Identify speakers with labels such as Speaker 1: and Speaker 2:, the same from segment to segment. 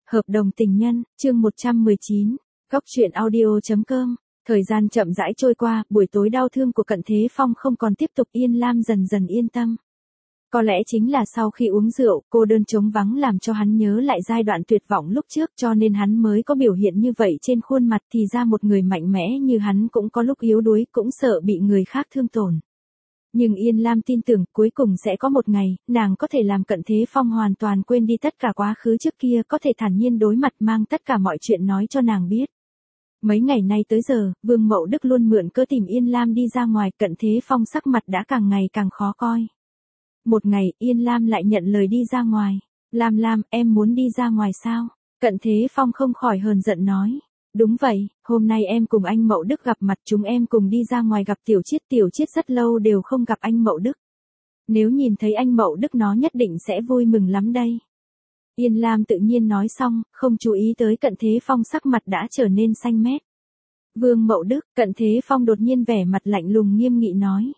Speaker 1: Hợp đồng tình nhân, chương 119, Góc truyện audio.com. Thời gian chậm rãi trôi qua, buổi tối đau thương của Cận Thế Phong không còn tiếp tục, Yên Lam dần dần yên tâm. Có lẽ chính là sau khi uống rượu, cô đơn trống vắng làm cho hắn nhớ lại giai đoạn tuyệt vọng lúc trước, cho nên hắn mới có biểu hiện như vậy trên khuôn mặt. Thì ra một người mạnh mẽ như hắn cũng có lúc yếu đuối, cũng sợ bị người khác thương tổn. Nhưng Yên Lam tin tưởng cuối cùng sẽ có một ngày, nàng có thể làm Cận Thế Phong hoàn toàn quên đi tất cả quá khứ trước kia, có thể thản nhiên đối mặt, mang tất cả mọi chuyện nói cho nàng biết. Mấy ngày nay tới giờ, Vương Mậu Đức luôn mượn cớ tìm Yên Lam đi ra ngoài, Cận Thế Phong sắc mặt đã càng ngày càng khó coi. Một ngày, Yên Lam lại nhận lời đi ra ngoài. Lam, em muốn đi ra ngoài sao? Cận Thế Phong không khỏi hờn giận nói. Đúng vậy, hôm nay em cùng anh Mậu Đức gặp mặt, chúng em cùng đi ra ngoài gặp Tiểu Chiết rất lâu đều không gặp anh Mậu Đức. Nếu nhìn thấy anh Mậu Đức nó nhất định sẽ vui mừng lắm đây. Yên Lam tự nhiên nói xong, không chú ý tới Cận Thế Phong sắc mặt đã trở nên xanh mét. Vương Mậu Đức, Cận Thế Phong đột nhiên vẻ mặt lạnh lùng nghiêm nghị nói.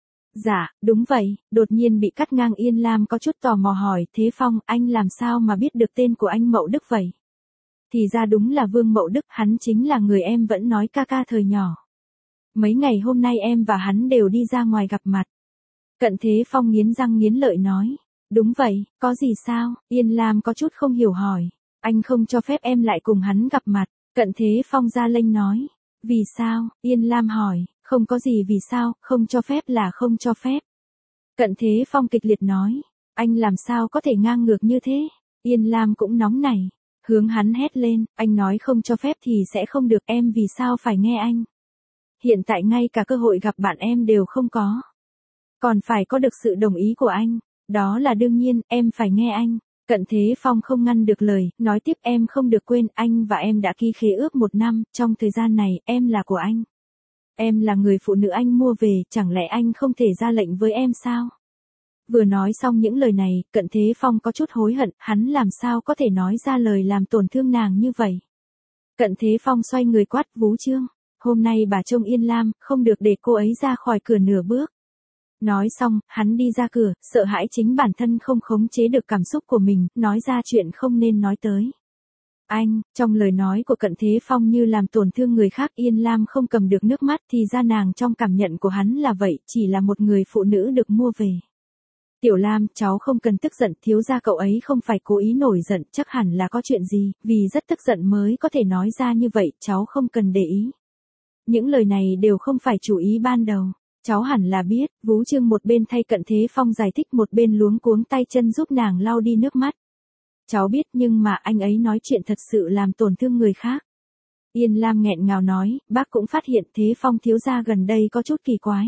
Speaker 1: Dạ, đúng vậy, đột nhiên bị cắt ngang. Yên Lam có chút tò mò hỏi, Thế Phong, anh làm sao mà biết được tên của anh Mậu Đức vậy? Thì ra đúng là Vương Mậu Đức, hắn chính là người em vẫn nói ca ca thời nhỏ. Mấy ngày hôm nay em và hắn đều đi ra ngoài gặp mặt. Cận Thế Phong nghiến răng nghiến lợi nói. Đúng vậy, có gì sao? Yên Lam có chút không hiểu hỏi. Anh không cho phép em lại cùng hắn gặp mặt. Cận Thế Phong ra lệnh nói. Vì sao? Yên Lam hỏi. Không có gì vì sao, không cho phép là không cho phép. Cận Thế Phong kịch liệt nói. Anh làm sao có thể ngang ngược như thế? Yên Lam cũng nóng nảy. Hướng hắn hét lên, anh nói không cho phép thì sẽ không được, em vì sao phải nghe anh? Hiện tại ngay cả cơ hội gặp bạn em đều không có. Còn phải có được sự đồng ý của anh. Đó là đương nhiên, em phải nghe anh. Cận Thế Phong không ngăn được lời, nói tiếp, em không được quên, anh và em đã ký khế ước 1 năm, trong thời gian này, em là của anh. Em là người phụ nữ anh mua về, chẳng lẽ anh không thể ra lệnh với em sao? Vừa nói xong những lời này, Cận Thế Phong có chút hối hận, hắn làm sao có thể nói ra lời làm tổn thương nàng như vậy. Cận Thế Phong xoay người quát, Vú Trương, hôm nay bà trông Yên Lam, không được để cô ấy ra khỏi cửa nửa bước. Nói xong, hắn đi ra cửa, sợ hãi chính bản thân không khống chế được cảm xúc của mình, nói ra chuyện không nên nói tới. Anh, trong lời nói của Cận Thế Phong như làm tổn thương người khác. Yên Lam không cầm được nước mắt, thì ra nàng trong cảm nhận của hắn là vậy, chỉ là một người phụ nữ được mua về. Tiểu Lam, cháu không cần tức giận, thiếu gia cậu ấy không phải cố ý nổi giận, chắc hẳn là có chuyện gì, vì rất tức giận mới có thể nói ra như vậy, cháu không cần để ý. Những lời này đều không phải chủ ý ban đầu. Cháu hẳn là biết. Vú Trương một bên thay Cận Thế Phong giải thích, một bên luống cuống tay chân giúp nàng lau đi nước mắt. Cháu biết, nhưng mà anh ấy nói chuyện thật sự làm tổn thương người khác. Yên Lam nghẹn ngào nói, bác cũng phát hiện Thế Phong thiếu gia gần đây có chút kỳ quái.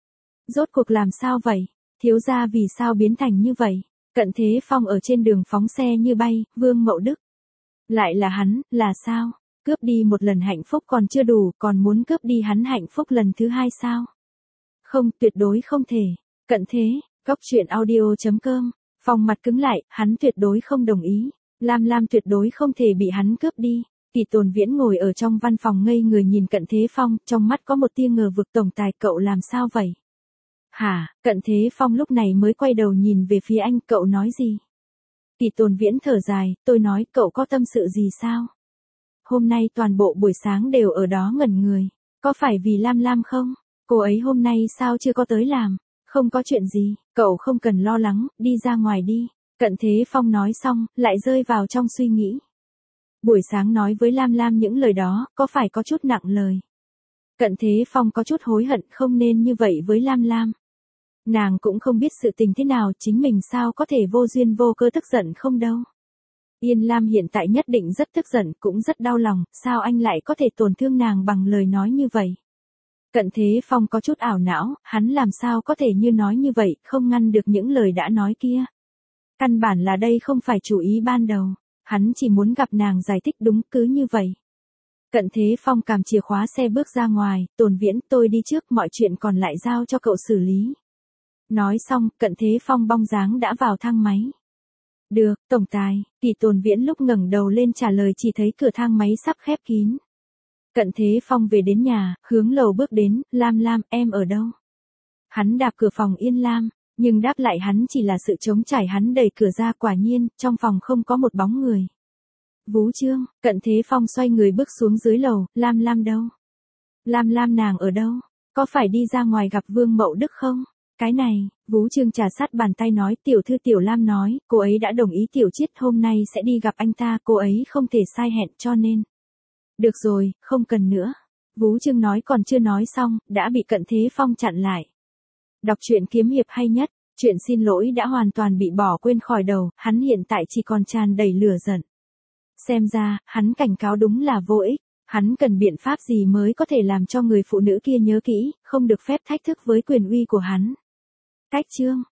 Speaker 1: Rốt cuộc làm sao vậy? Thiếu gia vì sao biến thành như vậy? Cận Thế Phong ở trên đường phóng xe như bay, Vương Mậu Đức. Lại là hắn, là sao? Cướp đi một lần hạnh phúc còn chưa đủ, còn muốn cướp đi hắn hạnh phúc lần thứ 2 sao? Không, tuyệt đối không thể. Cận Thế, Góc truyện audio.com. Phong mặt cứng lại, hắn tuyệt đối không đồng ý. Lam tuyệt đối không thể bị hắn cướp đi. Kỳ Tồn Viễn ngồi ở trong văn phòng ngây người nhìn Cận Thế Phong, trong mắt có một tia ngờ vực. Tổng tài, cậu làm sao vậy? Hả? Cận Thế Phong lúc này mới quay đầu nhìn về phía anh, cậu nói gì? Kỳ Tồn Viễn thở dài, tôi nói, cậu có tâm sự gì sao? Hôm nay toàn bộ buổi sáng đều ở đó ngẩn người. Có phải vì Lam không? Cô ấy hôm nay sao chưa có tới làm? Không có chuyện gì, cậu không cần lo lắng, đi ra ngoài đi. Cận Thế Phong nói xong, lại rơi vào trong suy nghĩ. Buổi sáng nói với Lam những lời đó, có phải có chút nặng lời? Cận Thế Phong có chút hối hận, không nên như vậy với Lam. Nàng cũng không biết sự tình thế nào, chính mình sao có thể vô duyên vô cớ tức giận không đâu. Yên Lam hiện tại nhất định rất tức giận, cũng rất đau lòng, sao anh lại có thể tổn thương nàng bằng lời nói như vậy? Cận Thế Phong có chút ảo não, hắn làm sao có thể như nói như vậy, không ngăn được những lời đã nói kia. Căn bản là đây không phải chủ ý ban đầu, hắn chỉ muốn gặp nàng giải thích đúng cứ như vậy. Cận Thế Phong cầm chìa khóa xe bước ra ngoài, Tồn Viễn, tôi đi trước, mọi chuyện còn lại giao cho cậu xử lý. Nói xong, Cận Thế Phong bóng dáng đã vào thang máy. Được, tổng tài. Kỳ Tồn Viễn lúc ngẩng đầu lên trả lời chỉ thấy cửa thang máy sắp khép kín. Cận Thế Phong về đến nhà, hướng lầu bước đến, Lam, em ở đâu? Hắn đạp cửa phòng Yên Lam, nhưng đáp lại hắn chỉ là sự trống trải. Hắn đẩy cửa ra, quả nhiên, trong phòng không có một bóng người. Vú Trương, Cận Thế Phong xoay người bước xuống dưới lầu, Lam Lam đâu? Lam Lam nàng ở đâu? Có phải đi ra ngoài gặp Vương Mậu Đức không? Cái này, Vú Trương trà sát bàn tay nói, tiểu thư Tiểu Lam nói, cô ấy đã đồng ý Tiểu Chiết hôm nay sẽ đi gặp anh ta, cô ấy không thể sai hẹn cho nên. Được rồi, không cần nữa. Vú Trương nói còn chưa nói xong, đã bị Cận Thế Phong chặn lại. Đọc truyện kiếm hiệp hay nhất, chuyện xin lỗi đã hoàn toàn bị bỏ quên khỏi đầu, hắn hiện tại chỉ còn tràn đầy lửa giận. Xem ra, hắn cảnh cáo đúng là vô ích, hắn cần biện pháp gì mới có thể làm cho người phụ nữ kia nhớ kỹ, không được phép thách thức với quyền uy của hắn. Cách chương